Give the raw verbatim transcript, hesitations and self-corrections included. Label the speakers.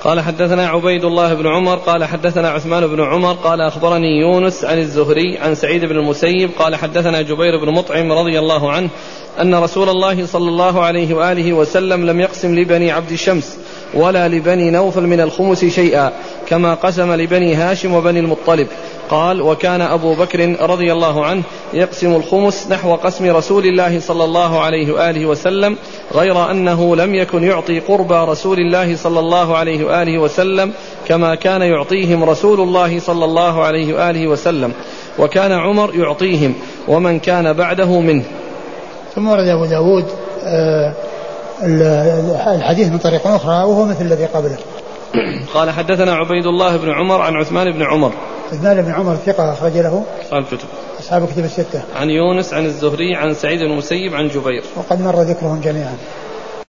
Speaker 1: قال حدثنا عبيد الله بن عمر قال حدثنا عثمان بن عمر قال أخبرني يونس عن الزهري عن سعيد بن المسيب قال حدثنا جبير بن مطعم رضي الله عنه أن رسول الله صلى الله عليه وآله وسلم لم يقسم لبني عبد الشمس ولا لبني نوفل من الخمس شيئا كما قسم لبني هاشم وبني المطلب. قال وكان أبو بكر رضي الله عنه يقسم الخمس نحو قسم رسول الله صلى الله عليه وآله وسلم غير أنه لم يكن يعطي قربى رسول الله صلى الله عليه وآله وسلم كما كان يعطيهم رسول الله صلى الله عليه وآله وسلم وكان عمر يعطيهم ومن كان بعده منه.
Speaker 2: ثم ورد أبو داود الحديث من طريق أخرى وهو مثل الذي قبله.
Speaker 1: قال حدثنا عبيد الله بن عمر عن عثمان بن عمر.
Speaker 2: عثمان بن عمر ثقة أخرج له
Speaker 1: أصحاب الكتب
Speaker 2: أصحاب الكتب الستة.
Speaker 1: عن يونس عن الزهري عن سعيد بن المسيب عن جبير
Speaker 2: وقد مر ذكرهم جميعا.